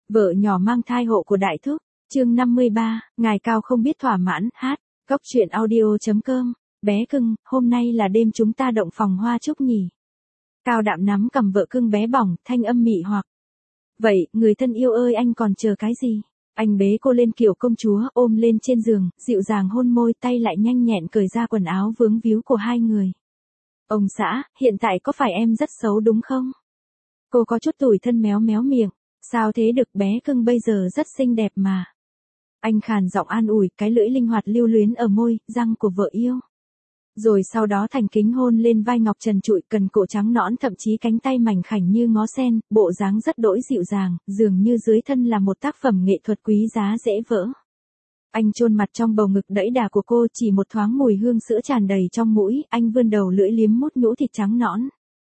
Vợ nhỏ mang thai hộ của đại thúc, chương 53, ngài cao không biết thỏa mãn, hát, góc truyện audio.com, bé cưng, hôm nay là đêm chúng ta động phòng hoa chúc nhỉ. Cao Đạm nắm cầm vợ cưng bé bỏng, thanh âm mị hoặc. Vậy, người thân yêu ơi anh còn chờ cái gì? Anh bế cô lên kiểu công chúa, ôm lên trên giường, dịu dàng hôn môi, tay lại nhanh nhẹn cởi ra quần áo vướng víu của hai người. Ông xã, hiện tại có phải em rất xấu đúng không? Cô có chút tủi thân méo méo miệng. Sao thế được, bé cưng bây giờ rất xinh đẹp mà. Anh khàn giọng an ủi, cái lưỡi linh hoạt lưu luyến ở môi, răng của vợ yêu. Rồi sau đó thành kính hôn lên vai ngọc trần trụi, cần cổ trắng nõn, thậm chí cánh tay mảnh khảnh như ngó sen, bộ dáng rất đỗi dịu dàng, dường như dưới thân là một tác phẩm nghệ thuật quý giá dễ vỡ. Anh chôn mặt trong bầu ngực đẫy đà của cô, chỉ một thoáng mùi hương sữa tràn đầy trong mũi, anh vươn đầu lưỡi liếm mút nhũ thịt trắng nõn.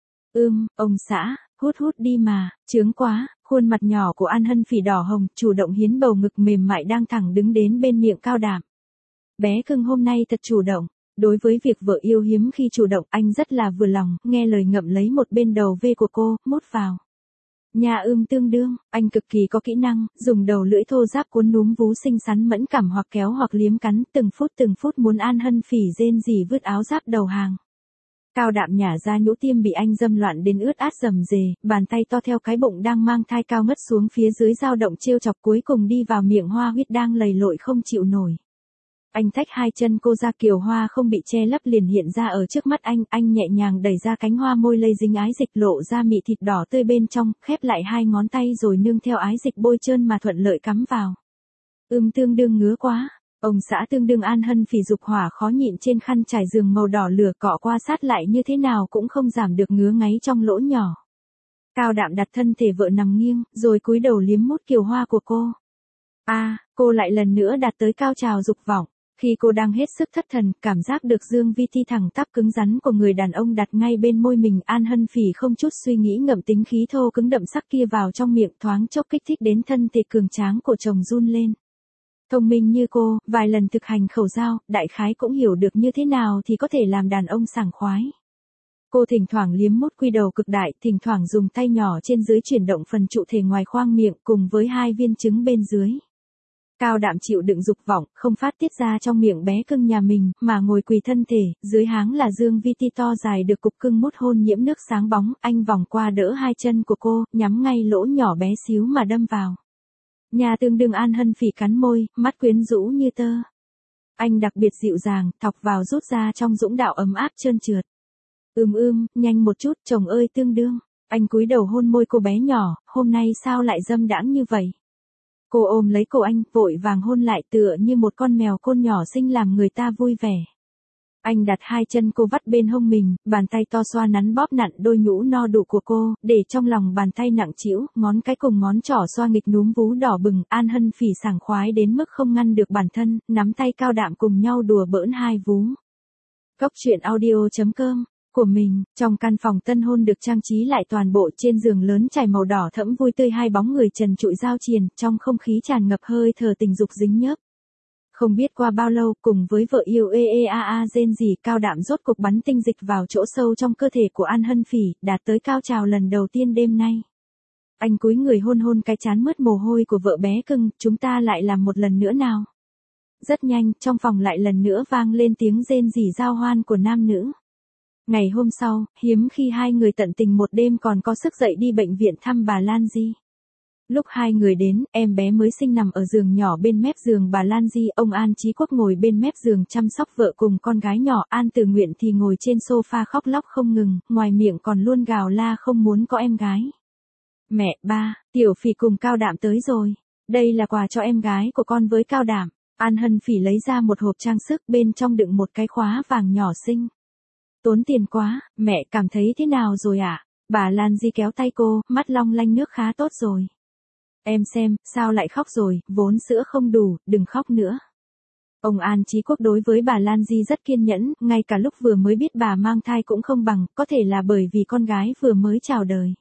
Ông xã, hút hút đi mà, chướng quá. Khuôn mặt nhỏ của An Hân Phỉ đỏ hồng, chủ động hiến bầu ngực mềm mại đang thẳng đứng đến bên miệng Cao Đạm. Bé cưng hôm nay thật chủ động. Đối với việc vợ yêu hiếm khi chủ động, anh rất là vừa lòng, nghe lời ngậm lấy một bên đầu V của cô, mút vào. Nhà tương đương, anh cực kỳ có kỹ năng, dùng đầu lưỡi thô ráp cuốn núm vú xinh xắn mẫn cảm hoặc kéo hoặc liếm cắn, từng phút muốn An Hân Phỉ rên rỉ vứt áo giáp đầu hàng. Cao Đạm nhả ra nhũ tiêm bị anh dâm loạn đến ướt át rầm rề, bàn tay to theo cái bụng đang mang thai cao ngất xuống phía dưới dao động trêu chọc, cuối cùng đi vào miệng hoa huyết đang lầy lội không chịu nổi. Anh tách hai chân cô ra, kiều hoa không bị che lấp liền hiện ra ở trước mắt anh nhẹ nhàng đẩy ra cánh hoa, môi lây dính ái dịch lộ ra mị thịt đỏ tươi bên trong, khép lại hai ngón tay rồi nương theo ái dịch bôi trơn mà thuận lợi cắm vào. Tương đương ngứa quá. Ông xã tương đương An Hân Phỉ dục hỏa khó nhịn trên khăn trải giường màu đỏ lửa, cọ qua sát lại như thế nào cũng không giảm được ngứa ngáy trong lỗ nhỏ. Cao Đạm đặt thân thể vợ nằm nghiêng, rồi cúi đầu liếm mút kiều hoa của cô. Cô lại lần nữa đạt tới cao trào dục vọng. Khi cô đang hết sức thất thần, cảm giác được dương vi ti thẳng tắp cứng rắn của người đàn ông đặt ngay bên môi mình, An Hân Phỉ không chút suy nghĩ ngậm tính khí thô cứng đậm sắc kia vào trong miệng, thoáng chốc kích thích đến thân thể cường tráng của chồng run lên. Thông minh như cô, vài lần thực hành khẩu giao, đại khái cũng hiểu được như thế nào thì có thể làm đàn ông sảng khoái. Cô thỉnh thoảng liếm mút quy đầu cực đại, thỉnh thoảng dùng tay nhỏ trên dưới chuyển động phần trụ thể ngoài khoang miệng cùng với hai viên trứng bên dưới. Cao Đạm chịu đựng dục vọng, không phát tiết ra trong miệng bé cưng nhà mình, mà ngồi quỳ thân thể, dưới háng là dương vi ti to dài được cục cưng mút hôn nhiễm nước sáng bóng, anh vòng qua đỡ hai chân của cô, nhắm ngay lỗ nhỏ bé xíu mà đâm vào. Nhà tương đương An Hân Phỉ cắn môi, mắt quyến rũ như tơ. Anh đặc biệt dịu dàng, thọc vào rút ra trong dũng đạo ấm áp trơn trượt. Nhanh một chút, chồng ơi tương đương. Anh cúi đầu hôn môi cô bé nhỏ, hôm nay sao lại dâm đãng như vậy? Cô ôm lấy cổ anh, vội vàng hôn lại tựa như một con mèo côn nhỏ xinh làm người ta vui vẻ. Anh đặt hai chân cô vắt bên hông mình, bàn tay to xoa nắn bóp nặn đôi nhũ no đủ của cô, để trong lòng bàn tay nặng trĩu, ngón cái cùng ngón trỏ xoa nghịch núm vú đỏ bừng, An Hân Phỉ sảng khoái đến mức không ngăn được bản thân, nắm tay Cao Đạm cùng nhau đùa bỡn hai vú. Góc truyện audio.com của mình, trong căn phòng tân hôn được trang trí lại toàn bộ, trên giường lớn trải màu đỏ thẫm vui tươi, hai bóng người trần trụi giao triền, trong không khí tràn ngập hơi thở tình dục dính nhớp. Không biết qua bao lâu, cùng với vợ yêu rên rỉ, Cao Đạm rốt cục bắn tinh dịch vào chỗ sâu trong cơ thể của An Hân Phỉ, đạt tới cao trào lần đầu tiên đêm nay. Anh cúi người hôn cái trán mướt mồ hôi của vợ bé cưng, chúng ta lại làm một lần nữa nào. Rất nhanh, trong phòng lại lần nữa vang lên tiếng rên rỉ giao hoan của nam nữ. Ngày hôm sau, hiếm khi hai người tận tình một đêm còn có sức dậy đi bệnh viện thăm bà Lan Di. Lúc hai người đến, em bé mới sinh nằm ở giường nhỏ bên mép giường bà Lan Di, ông An Chí Quốc ngồi bên mép giường chăm sóc vợ cùng con gái nhỏ, An Từ Nguyện thì ngồi trên sofa khóc lóc không ngừng, ngoài miệng còn luôn gào la không muốn có em gái. Mẹ, ba, Tiểu Phỉ cùng Cao Đạm tới rồi. Đây là quà cho em gái của con với Cao Đạm. An Hân Phỉ lấy ra một hộp trang sức, bên trong đựng một cái khóa vàng nhỏ xinh. Tốn tiền quá, mẹ cảm thấy thế nào rồi ạ? Bà Lan Di kéo tay cô, mắt long lanh nước khá tốt rồi. Em xem, sao lại khóc rồi, vốn sữa không đủ, đừng khóc nữa. Ông An Chí Quốc đối với bà Lan Di rất kiên nhẫn, ngay cả lúc vừa mới biết bà mang thai cũng không bằng, có thể là bởi vì con gái vừa mới chào đời.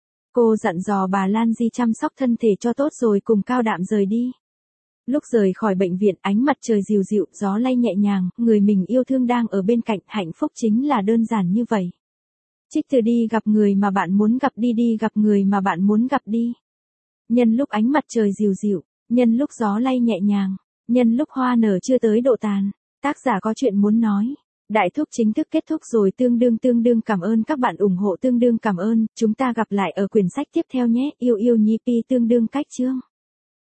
Cô dặn dò bà Lan Di chăm sóc thân thể cho tốt rồi cùng Cao Đạm rời đi. Lúc rời khỏi bệnh viện, ánh mặt trời dịu dịu, gió lay nhẹ nhàng, người mình yêu thương đang ở bên cạnh, hạnh phúc chính là đơn giản như vậy. Trích từ đi gặp người mà bạn muốn gặp, đi gặp người mà bạn muốn gặp đi. Nhân lúc ánh mặt trời dịu dịu, nhân lúc gió lay nhẹ nhàng, nhân lúc hoa nở chưa tới độ tàn. Tác giả có chuyện muốn nói. Đại thúc chính thức kết thúc rồi, tương đương cảm ơn các bạn ủng hộ, tương đương cảm ơn. Chúng ta gặp lại ở quyển sách tiếp theo nhé. Yêu Nhi Pi tương đương cách chương.